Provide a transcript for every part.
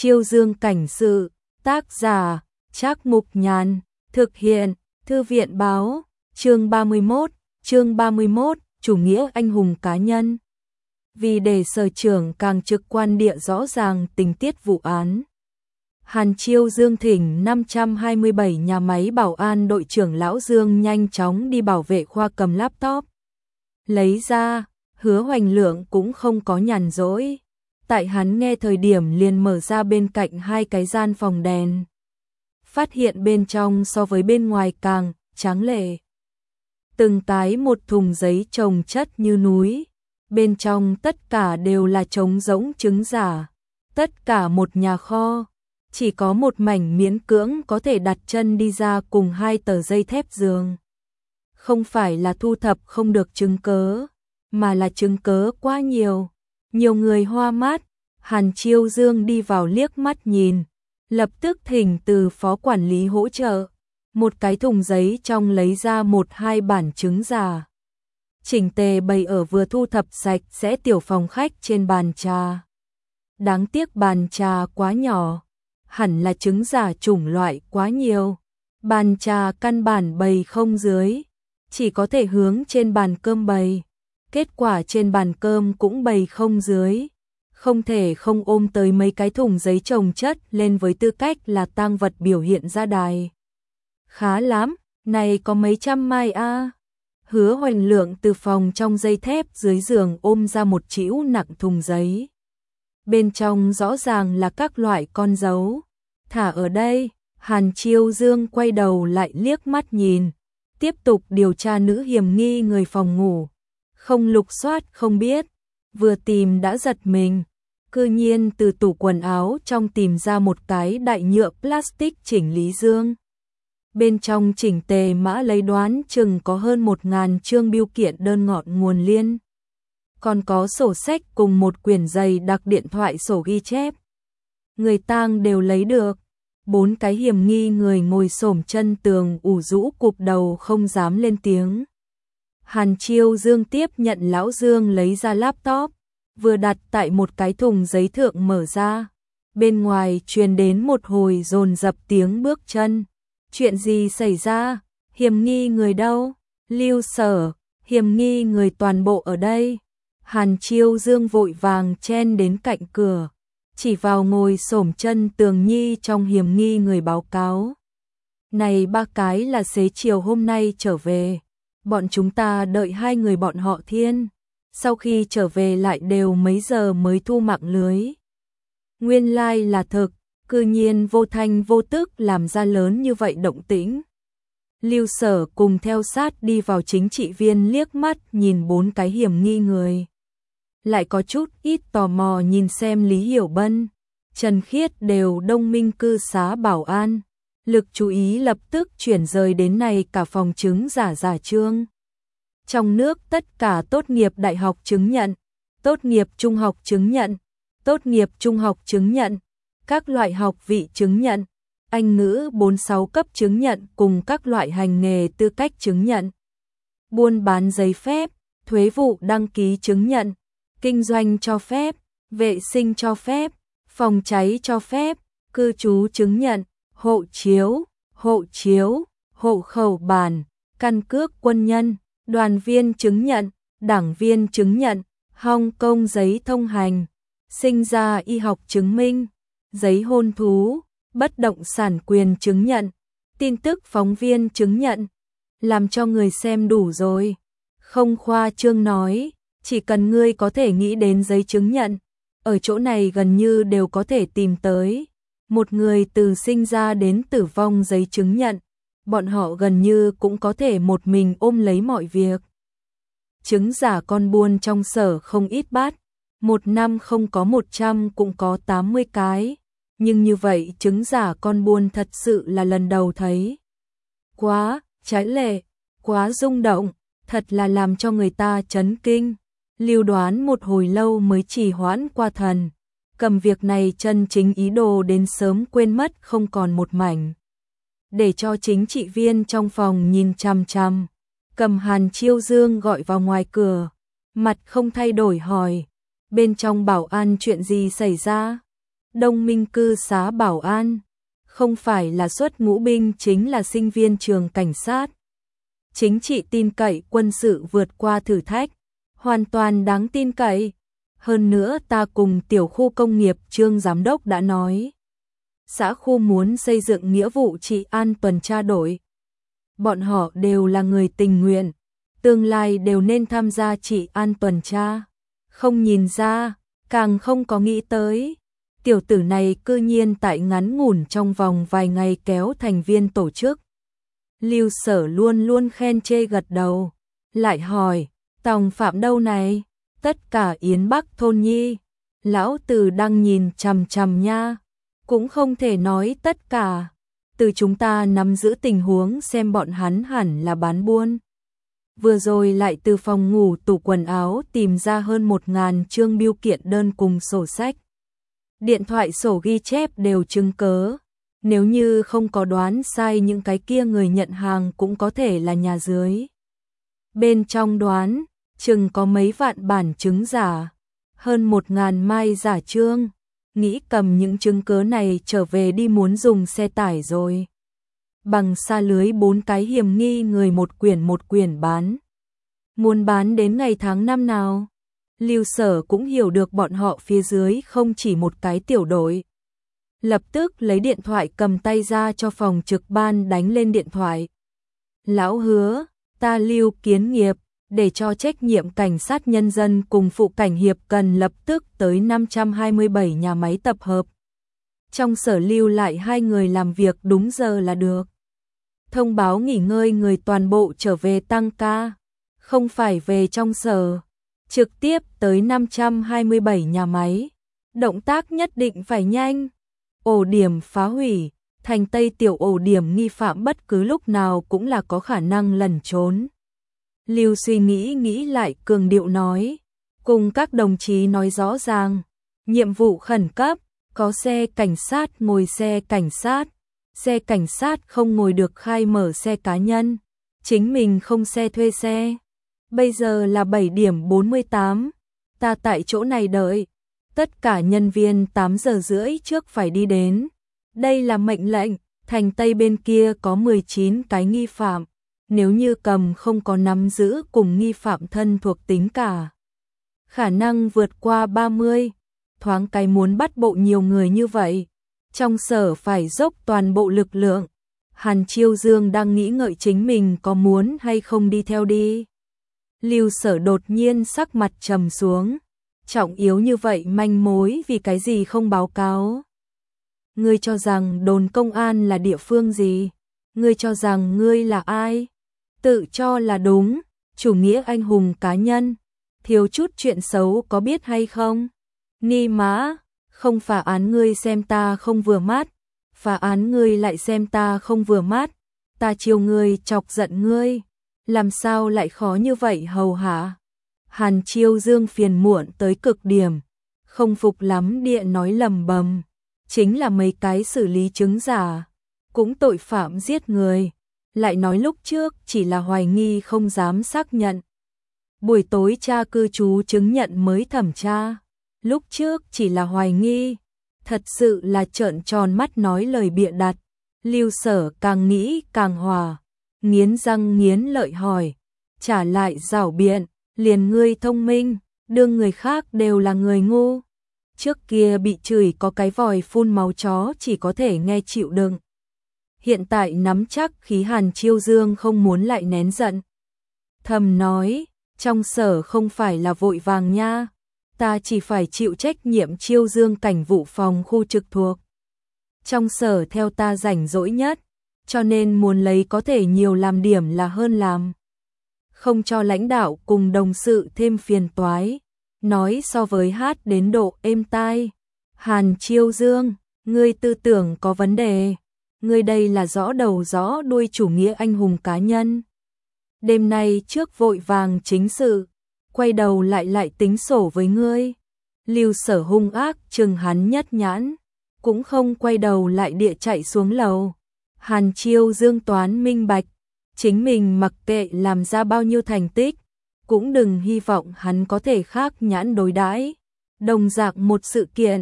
Chiêu Dương cảnh sự, tác giả, Trác Mục Nhàn, thực hiện, Thư viện báo, chương 31, chủ nghĩa anh hùng cá nhân. Vì để sở trưởng càng trực quan địa rõ ràng tình tiết vụ án, Hàn Chiêu Dương thỉnh 527 nhà máy bảo an đội trưởng Lão Dương nhanh chóng đi bảo vệ khoa cầm laptop. Lấy ra, Hứa Hoành Lượng cũng không có nhàn rỗi. Tại hắn nghe thời điểm liền mở ra bên cạnh hai cái gian phòng đèn. Phát hiện bên trong so với bên ngoài càng tráng lệ. Từng cái một thùng giấy chồng chất như núi. Bên trong tất cả đều là trống rỗng trứng giả. Tất cả một nhà kho. Chỉ có một mảnh miễn cưỡng có thể đặt chân đi ra cùng hai tờ dây thép giường. Không phải là thu thập không được chứng cớ, mà là chứng cớ quá nhiều. Nhiều người hoa mắt. Hàn Chiêu Dương đi vào liếc mắt nhìn, lập tức thỉnh từ phó quản lý hỗ trợ. Một cái thùng giấy trong lấy ra 1-2 bản trứng giả. Chỉnh tề bày ở vừa thu thập sạch sẽ tiểu phòng khách trên bàn trà. Đáng tiếc bàn trà quá nhỏ, hẳn là trứng giả chủng loại quá nhiều. Bàn trà căn bản bày không dưới, chỉ có thể hướng trên bàn cơm bày. Kết quả trên bàn cơm cũng bày không dưới. Không thể không ôm tới mấy cái thùng giấy chồng chất lên với tư cách là tang vật biểu hiện ra đài. Khá lắm, này có mấy trăm mai a. Hứa Hoành Lượng từ phòng trong dây thép dưới giường ôm ra một chĩu nặng thùng giấy. Bên trong rõ ràng là các loại con dấu. Thả ở đây, Hàn Chiêu Dương quay đầu lại liếc mắt nhìn, tiếp tục điều tra nữ hiểm nghi người phòng ngủ. Không lục soát không biết, vừa tìm đã giật mình. Cư nhiên từ tủ quần áo trong tìm ra một cái đại nhựa plastic chỉnh lý dương. Bên trong chỉnh tề mã lấy đoán chừng có hơn 1000 chương biêu kiện đơn ngọn nguồn liên. Còn có sổ sách cùng một quyển dày đặc điện thoại sổ ghi chép. Người tang đều lấy được. 4 cái hiểm nghi người ngồi xổm chân tường ủ rũ cụp đầu không dám lên tiếng. Hàn Chiêu Dương tiếp nhận Lão Dương lấy ra laptop, vừa đặt tại một cái thùng giấy thượng mở ra. Bên ngoài truyền đến một hồi dồn dập tiếng bước chân. Chuyện gì xảy ra? Hiểm nghi người đâu? Lưu Sở, hiểm nghi người toàn bộ ở đây. Hàn Chiêu Dương vội vàng chen đến cạnh cửa, chỉ vào ngồi xổm chân tường nhi trong hiểm nghi người báo cáo. Này 3 cái là xế chiều hôm nay trở về. Bọn chúng ta đợi 2 người bọn họ Thiên. Sau khi trở về lại đều mấy giờ mới thu mạng lưới. Nguyên lai là thực, cư nhiên vô thanh vô tức làm ra lớn như vậy động tĩnh. Lưu Sở cùng theo sát đi vào chính trị viên liếc mắt nhìn 4 cái hiểm nghi người. Lại có chút ít tò mò nhìn xem Lý Hiểu Bân, Trần Khiết đều đông minh cư xá bảo an. Lực chú ý lập tức chuyển rời đến này cả phòng chứng giả trương. Trong nước tất cả tốt nghiệp đại học chứng nhận, tốt nghiệp trung học chứng nhận, tốt nghiệp trung học chứng nhận, các loại học vị chứng nhận, Anh ngữ 46 cấp chứng nhận cùng các loại hành nghề tư cách chứng nhận, buôn bán giấy phép, thuế vụ đăng ký chứng nhận, kinh doanh cho phép, vệ sinh cho phép, phòng cháy cho phép, cư trú chứng nhận, hộ chiếu, hộ khẩu bản, căn cước quân nhân, đoàn viên chứng nhận, đảng viên chứng nhận, Hong Kong giấy thông hành, sinh ra y học chứng minh, giấy hôn thú, bất động sản quyền chứng nhận, tin tức phóng viên chứng nhận. Làm cho người xem đủ rồi. Không khoa trương nói, chỉ cần ngươi có thể nghĩ đến giấy chứng nhận, ở chỗ này gần như đều có thể tìm tới. Một người từ sinh ra đến tử vong giấy chứng nhận, bọn họ gần như cũng có thể một mình ôm lấy mọi việc. Chứng giả con buôn trong sở không ít bát, một năm không có 100 cũng có 80 cái, nhưng như vậy chứng giả con buôn thật sự là lần đầu thấy. Quá trái lệ, quá rung động, thật là làm cho người ta chấn kinh. Lưu Đoán một hồi lâu mới trì hoãn qua thần, cầm việc này chân chính ý đồ đến sớm quên mất không còn một mảnh. Để cho chính trị viên trong phòng nhìn chằm chằm, cầm Hàn Chiêu Dương gọi vào ngoài cửa, mặt không thay đổi hỏi, bên trong bảo an chuyện gì xảy ra? Đông Minh cư xá bảo an, không phải là xuất ngũ binh chính là sinh viên trường cảnh sát. Chính trị tin cậy, quân sự vượt qua thử thách, hoàn toàn đáng tin cậy. Hơn nữa ta cùng tiểu khu công nghiệp Trương giám đốc đã nói, xã khu muốn xây dựng nghĩa vụ trị an tuần tra đội. Bọn họ đều là người tình nguyện, tương lai đều nên tham gia trị an tuần tra. Không nhìn ra, càng không có nghĩ tới. Tiểu tử này cư nhiên tại ngắn ngủn trong vòng vài ngày kéo thành viên tổ chức. Lưu Sở luôn luôn khen chê gật đầu, lại hỏi, tòng phạm đâu này? Tất cả Yến Bắc thôn nhi. Lão Từ đang nhìn chằm chằm nha, cũng không thể nói tất cả. Từ chúng ta nắm giữ tình huống xem bọn hắn hẳn là bán buôn. Vừa rồi lại từ phòng ngủ tủ quần áo tìm ra hơn 1000 chương bưu kiện đơn cùng sổ sách. Điện thoại sổ ghi chép đều chứng cớ. Nếu như không có đoán sai những cái kia người nhận hàng cũng có thể là nhà dưới. Bên trong đoán, chừng có mấy vạn bản chứng giả, hơn 1000 mai giả chương. Nghĩ cầm những chứng cớ này trở về đi muốn dùng xe tải rồi. Bằng xa lưới 4 cái hiểm nghi người một quyển bán. Muốn bán đến ngày tháng năm nào? Lưu Sở cũng hiểu được bọn họ phía dưới không chỉ một cái tiểu đội. Lập tức lấy điện thoại cầm tay ra cho phòng trực ban đánh lên điện thoại. Lão Hứa, ta Lưu Kiến Nghiệp, để cho trách nhiệm cảnh sát nhân dân cùng phụ cảnh hiệp cần lập tức tới 527 nhà máy tập hợp. Trong sở lưu lại 2 người làm việc đúng giờ là được. Thông báo nghỉ ngơi người toàn bộ trở về tăng ca, không phải về trong sở, trực tiếp tới 527 nhà máy. Động tác nhất định phải nhanh. Ổ điểm phá hủy, thành Tây tiểu ổ điểm nghi phạm bất cứ lúc nào cũng là có khả năng lẩn trốn. Lưu suy nghĩ lại cường điệu nói, cùng các đồng chí nói rõ ràng, nhiệm vụ khẩn cấp, có xe cảnh sát ngồi xe cảnh sát không ngồi được khai mở xe cá nhân, chính mình không xe thuê xe. Bây giờ là 7 điểm 48, ta tại chỗ này đợi, tất cả nhân viên 8 giờ rưỡi trước phải đi đến. Đây là mệnh lệnh, thành Tây bên kia có 19 cái nghi phạm. Nếu như cầm không có nắm giữ cùng nghi phạm thân thuộc tính cả, khả năng vượt qua 30, thoáng cái muốn bắt bộ nhiều người như vậy, trong sở phải dốc toàn bộ lực lượng. Hàn Chiêu Dương đang nghĩ ngợi chính mình có muốn hay không đi theo đi. Lưu Sở đột nhiên sắc mặt trầm xuống, trọng yếu như vậy manh mối vì cái gì không báo cáo? Ngươi cho rằng đồn công an là địa phương gì? Ngươi cho rằng ngươi là ai? Tự cho là đúng, chủ nghĩa anh hùng cá nhân, thiếu chút chuyện xấu có biết hay không? Ni mã, không phá án ngươi xem ta không vừa mắt, phá án ngươi lại xem ta không vừa mắt, ta chiều ngươi chọc giận ngươi, làm sao lại khó như vậy hầu hả? Hàn Chiêu Dương phiền muộn tới cực điểm, không phục lắm địa nói lầm bầm, chính là mấy cái xử lý chứng giả, cũng tội phạm giết người. Lại nói lúc trước chỉ là hoài nghi không dám xác nhận. Buổi tối tra cư trú chứng nhận mới thẩm tra. Lúc trước chỉ là hoài nghi. Thật sự là trợn tròn mắt nói lời bịa đặt. Lưu Sở càng nghĩ càng hòa. Nghiến răng nghiến lợi hỏi. Trả lại rảo biện. Liền ngươi thông minh. Đương người khác đều là người ngu. Trước kia bị chửi có cái vòi phun máu chó chỉ có thể nghe chịu đựng. Hiện tại nắm chắc khí Hàn Chiêu Dương không muốn lại nén giận. Thầm nói, trong sở không phải là vội vàng nha, ta chỉ phải chịu trách nhiệm Chiêu Dương cảnh vụ phòng khu trực thuộc. Trong sở theo ta rảnh rỗi nhất, cho nên muốn lấy có thể nhiều làm điểm là hơn làm. Không cho lãnh đạo cùng đồng sự thêm phiền toái, nói so với hát đến độ êm tai. Hàn Chiêu Dương, ngươi tư tưởng có vấn đề. Ngươi đây là rõ đầu rõ đuôi chủ nghĩa anh hùng cá nhân. Đêm nay trước vội vàng chính sự, quay đầu lại tính sổ với ngươi. Lưu Sở hung ác chừng hắn nhất nhãn, cũng không quay đầu lại địa chạy xuống lầu. Hàn Chiêu Dương toán minh bạch, chính mình mặc kệ làm ra bao nhiêu thành tích, cũng đừng hy vọng hắn có thể khác nhãn đối đãi. Đồng dạng một sự kiện,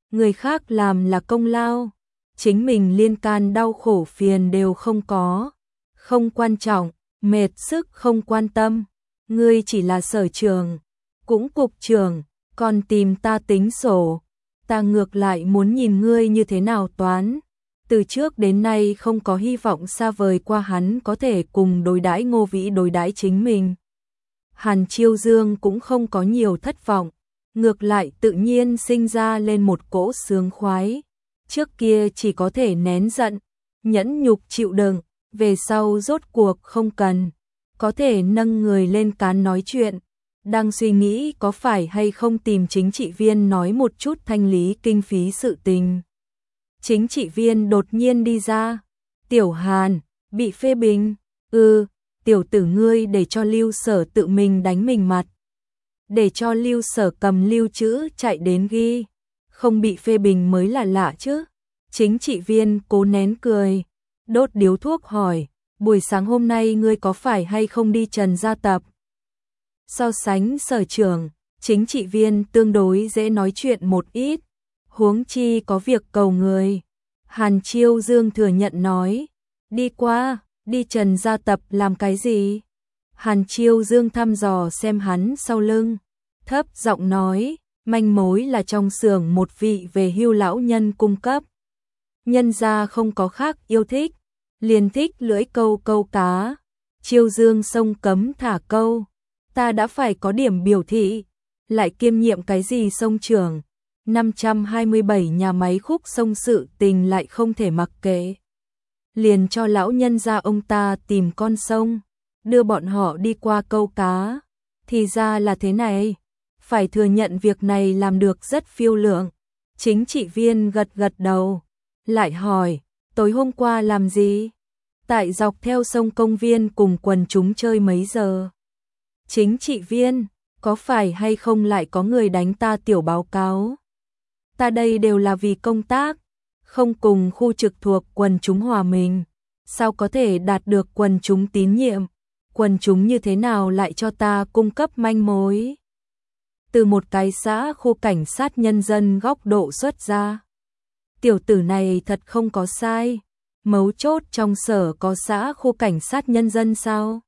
người khác làm là công lao, chính mình liên can đau khổ phiền đều không có, không quan trọng, mệt sức không quan tâm, ngươi chỉ là sở trường, cũng cục trưởng, còn tìm ta tính sổ, ta ngược lại muốn nhìn ngươi như thế nào toán. Từ trước đến nay không có hy vọng xa vời qua hắn có thể cùng đối đãi Ngô Vĩ đối đãi chính mình. Hàn Chiêu Dương cũng không có nhiều thất vọng, ngược lại tự nhiên sinh ra lên một cỗ sướng khoái. Trước kia chỉ có thể nén giận, nhẫn nhục chịu đựng, về sau rốt cuộc không cần, có thể nâng người lên cán nói chuyện. Đang suy nghĩ có phải hay không tìm chính trị viên nói một chút thanh lý kinh phí sự tình. Chính trị viên đột nhiên đi ra. Tiểu Hàn, bị phê bình. Tiểu tử ngươi để cho Lưu Sở tự mình đánh mình mặt. Để cho Lưu Sở cầm lưu trữ chạy đến ghi. Không bị phê bình mới là lạ chứ. Chính trị viên cố nén cười. Đốt điếu thuốc hỏi. Buổi sáng hôm nay ngươi có phải hay không đi Trần gia tập? So sánh sở trưởng, chính trị viên tương đối dễ nói chuyện một ít. Huống chi có việc cầu người. Hàn Chiêu Dương thừa nhận nói. Đi qua, đi Trần gia tập làm cái gì? Hàn Chiêu Dương thăm dò xem hắn sau lưng. Thấp giọng nói, manh mối là trong xưởng một vị về hưu lão nhân cung cấp. Nhân gia không có khác yêu thích, liền thích lưỡi câu câu cá. Chiêu Dương sông cấm thả câu. Ta đã phải có điểm biểu thị, lại kiêm nhiệm cái gì sông trưởng. 527 nhà máy khúc sông sự tình lại không thể mặc kệ. Liền cho lão nhân gia ông ta tìm con sông, đưa bọn họ đi qua câu cá. Thì ra là thế này, phải thừa nhận việc này làm được rất phiêu lượng. Chính trị viên gật gật đầu, lại hỏi, tối hôm qua làm gì? Tại dọc theo sông công viên cùng quần chúng chơi mấy giờ? Chính trị viên, có phải hay không lại có người đánh ta tiểu báo cáo? Ta đây đều là vì công tác, không cùng khu trực thuộc quần chúng hòa mình, sao có thể đạt được quần chúng tín nhiệm? Quần chúng như thế nào lại cho ta cung cấp manh mối? Từ một cái xã khu cảnh sát nhân dân góc độ xuất ra. Tiểu tử này thật không có sai, mấu chốt trong sở có xã khu cảnh sát nhân dân sao?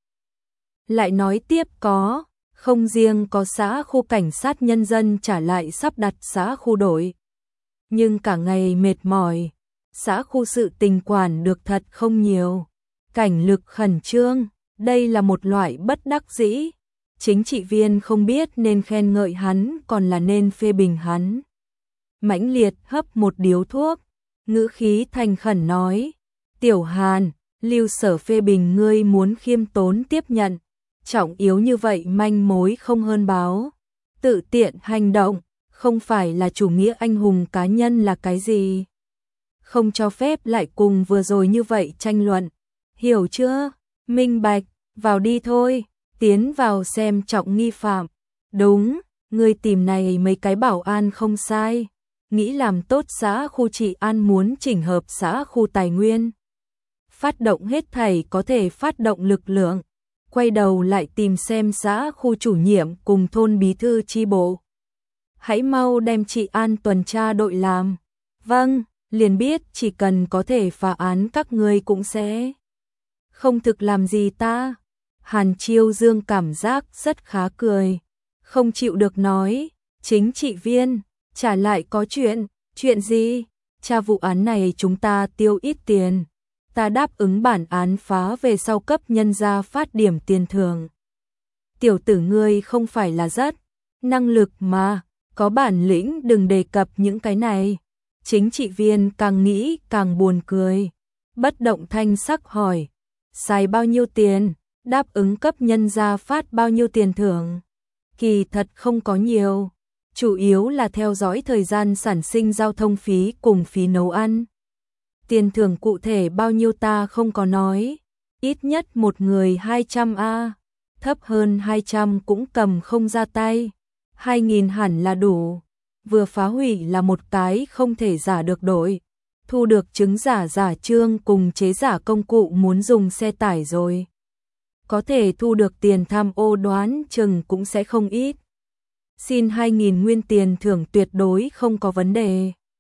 Lại nói tiếp có, không riêng có xã khu cảnh sát nhân dân trả lại sắp đặt xã khu đội. Nhưng cả ngày mệt mỏi, xã khu sự tình quản được thật không nhiều. Cảnh lực khẩn trương, đây là một loại bất đắc dĩ. Chính trị viên không biết nên khen ngợi hắn còn là nên phê bình hắn. Mãnh liệt hấp một điếu thuốc, ngữ khí thành khẩn nói. Tiểu Hàn, Lưu Sở phê bình ngươi muốn khiêm tốn tiếp nhận. Trọng yếu như vậy manh mối không hơn báo. Tự tiện hành động, không phải là chủ nghĩa anh hùng cá nhân là cái gì. Không cho phép lại cùng vừa rồi như vậy tranh luận. Hiểu chưa? Minh bạch, vào đi thôi, tiến vào xem trọng nghi phạm. Đúng, người tìm này mấy cái bảo an không sai. Nghĩ làm tốt xã khu trị an muốn chỉnh hợp xã khu tài nguyên. Phát động hết thảy có thể phát động lực lượng. Quay đầu lại tìm xem xã khu chủ nhiệm cùng thôn bí thư chi bộ. Hãy mau đem trị an tuần tra đội làm. Vâng, liền biết chỉ cần có thể phá án các ngươi cũng sẽ không thực làm gì ta. Hàn Chiêu Dương cảm giác rất khá cười. Không chịu được nói, chính trị viên, trả lại có chuyện gì? Tra vụ án này chúng ta tiêu ít tiền. Ta đáp ứng bản án phá về sau cấp nhân gia phát điểm tiền thưởng. Tiểu tử ngươi không phải là rất năng lực mà, có bản lĩnh đừng đề cập những cái này. Chính trị viên càng nghĩ càng buồn cười. Bất động thanh sắc hỏi, xài bao nhiêu tiền, đáp ứng cấp nhân gia phát bao nhiêu tiền thưởng? Kỳ thật không có nhiều, chủ yếu là theo dõi thời gian sản sinh giao thông phí cùng phí nấu ăn. Tiền thưởng cụ thể bao nhiêu ta không có nói, ít nhất một người 200 thấp hơn 200 cũng cầm không ra tay, 2.000 hẳn là đủ. Vừa phá hủy là một cái không thể giả được đổi, thu được chứng giả giả trương cùng chế giả công cụ muốn dùng xe tải rồi. Có thể thu được tiền tham ô đoán chừng cũng sẽ không ít. Xin 2.000 nguyên tiền thưởng tuyệt đối không có vấn đề.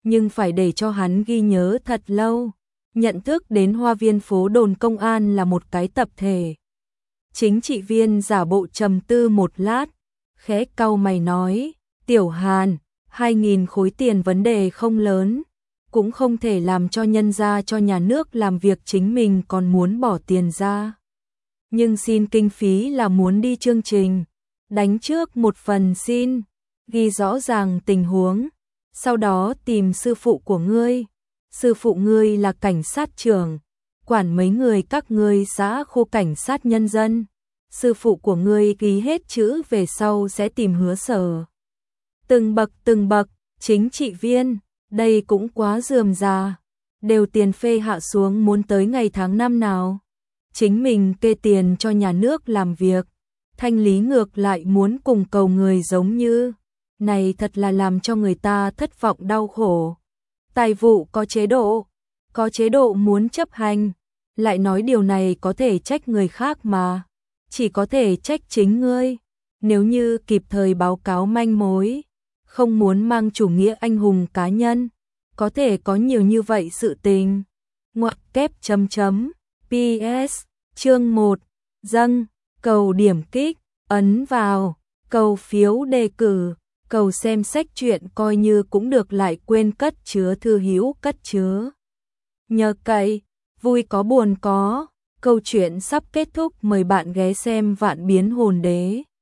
nhưng phải để cho hắn ghi nhớ thật lâu. Nhận thức đến Hoa viên phố đồn công an là một cái tập thể. Chính trị viên giả bộ trầm tư một lát, khẽ cau mày nói, Tiểu Hàn, 2.000 khối tiền vấn đề không lớn, cũng không thể làm cho nhân gia cho nhà nước làm việc chính mình còn muốn bỏ tiền ra. Nhưng xin kinh phí là muốn đi chương trình, đánh trước một phần xin, ghi rõ ràng tình huống, sau đó tìm sư phụ của ngươi. Sư phụ ngươi là cảnh sát trưởng, quản mấy người các ngươi xã khu cảnh sát nhân dân. Sư phụ của ngươi ký hết chữ về sau sẽ tìm Hứa Sở. Từng bậc, chính trị viên, đây cũng quá rườm rà, đều tiền phê hạ xuống muốn tới ngày tháng năm nào. Chính mình kê tiền cho nhà nước làm việc, thanh lý ngược lại muốn cùng cầu người giống như, này thật là làm cho người ta thất vọng đau khổ. Tài vụ có chế độ muốn chấp hành, lại nói điều này có thể trách người khác mà, chỉ có thể trách chính ngươi. Nếu như kịp thời báo cáo manh mối, không muốn mang chủ nghĩa anh hùng cá nhân, có thể có nhiều như vậy sự tình. Ngoặc kép chấm chấm, PS, chương 1, dâng, cầu điểm kích, ấn vào, cầu phiếu đề cử, cầu xem sách truyện coi như cũng được lại quên cất chứa thư hữu cất chứa. Nhờ cậy, vui có buồn có, câu chuyện sắp kết thúc mời bạn ghé xem Vạn Biến Hồn Đế.